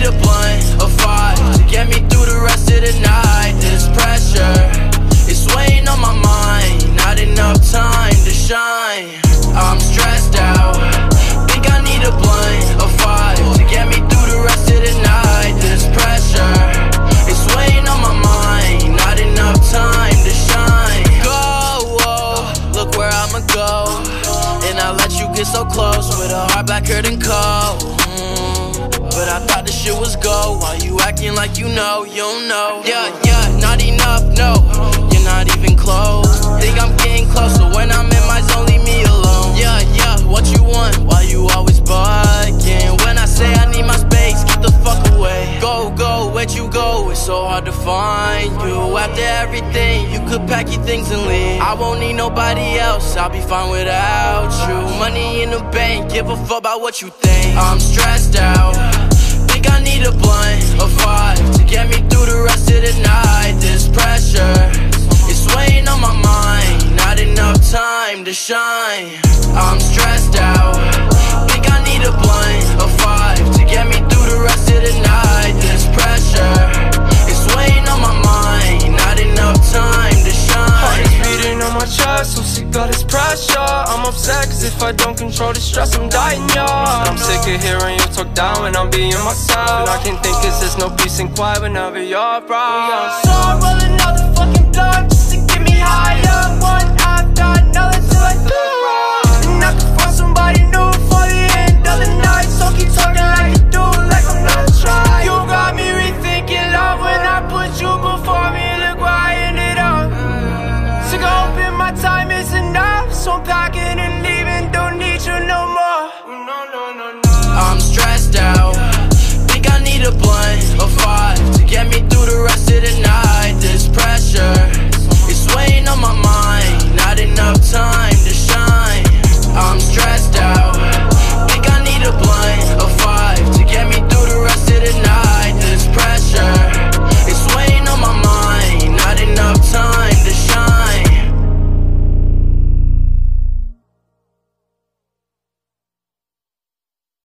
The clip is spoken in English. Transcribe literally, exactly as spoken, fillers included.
need a blunt, a five, to get me through the rest of the night. This pressure is weighing on my mind, not enough time to shine. I'm stressed out, think I need a blunt, a five, to get me through the rest of the night. This pressure is weighing on my mind, not enough time to shine. Go, whoa, look where I'ma go, and I let you get so close with a heart blacker than coal. mm, But I thought this shit was gold. Why you acting like you know, you don't know? Yeah, yeah, not enough, no, you're not even close. Think I'm getting closer when I'm in my zone, leave me alone. Yeah, yeah, what you want? Why you always bugging? When I say I need my space, get the fuck away. Go, go, where'd you go? It's so hard to find you. After everything, you could pack your things and leave. I won't need nobody else, I'll be fine without you. Money in the bank, give a fuck about what you think. I'm stressed out, think I need a blunt, a five, to get me through the rest of the night. This pressure is weighing on my mind, not enough time to shine. I'm stressed out, think I need a blunt, a five, to get me through the rest of the night. This pressure is weighing on my mind, not enough time to shine. Heart is beating on my chest, so sick of this pressure. I'm upset cause if I don't control the stress, I'm dying young. I'm sick of hearing you talk down when I'm being myself, and I can't think cause there's no peace and quiet whenever you're around. So I'm rolling out the fucking blunt just to get me higher, one after another till I throw. And I can find somebody new for the end of the night, so keep talking like you do, like I'm not trying. You got me rethinking love when I put you before me, look where I ended up. Sick of hoping my time is enough, so I'm packing and leaving, don't need you no more. No, no, no, no. I'm stressed out, think I need a blunt,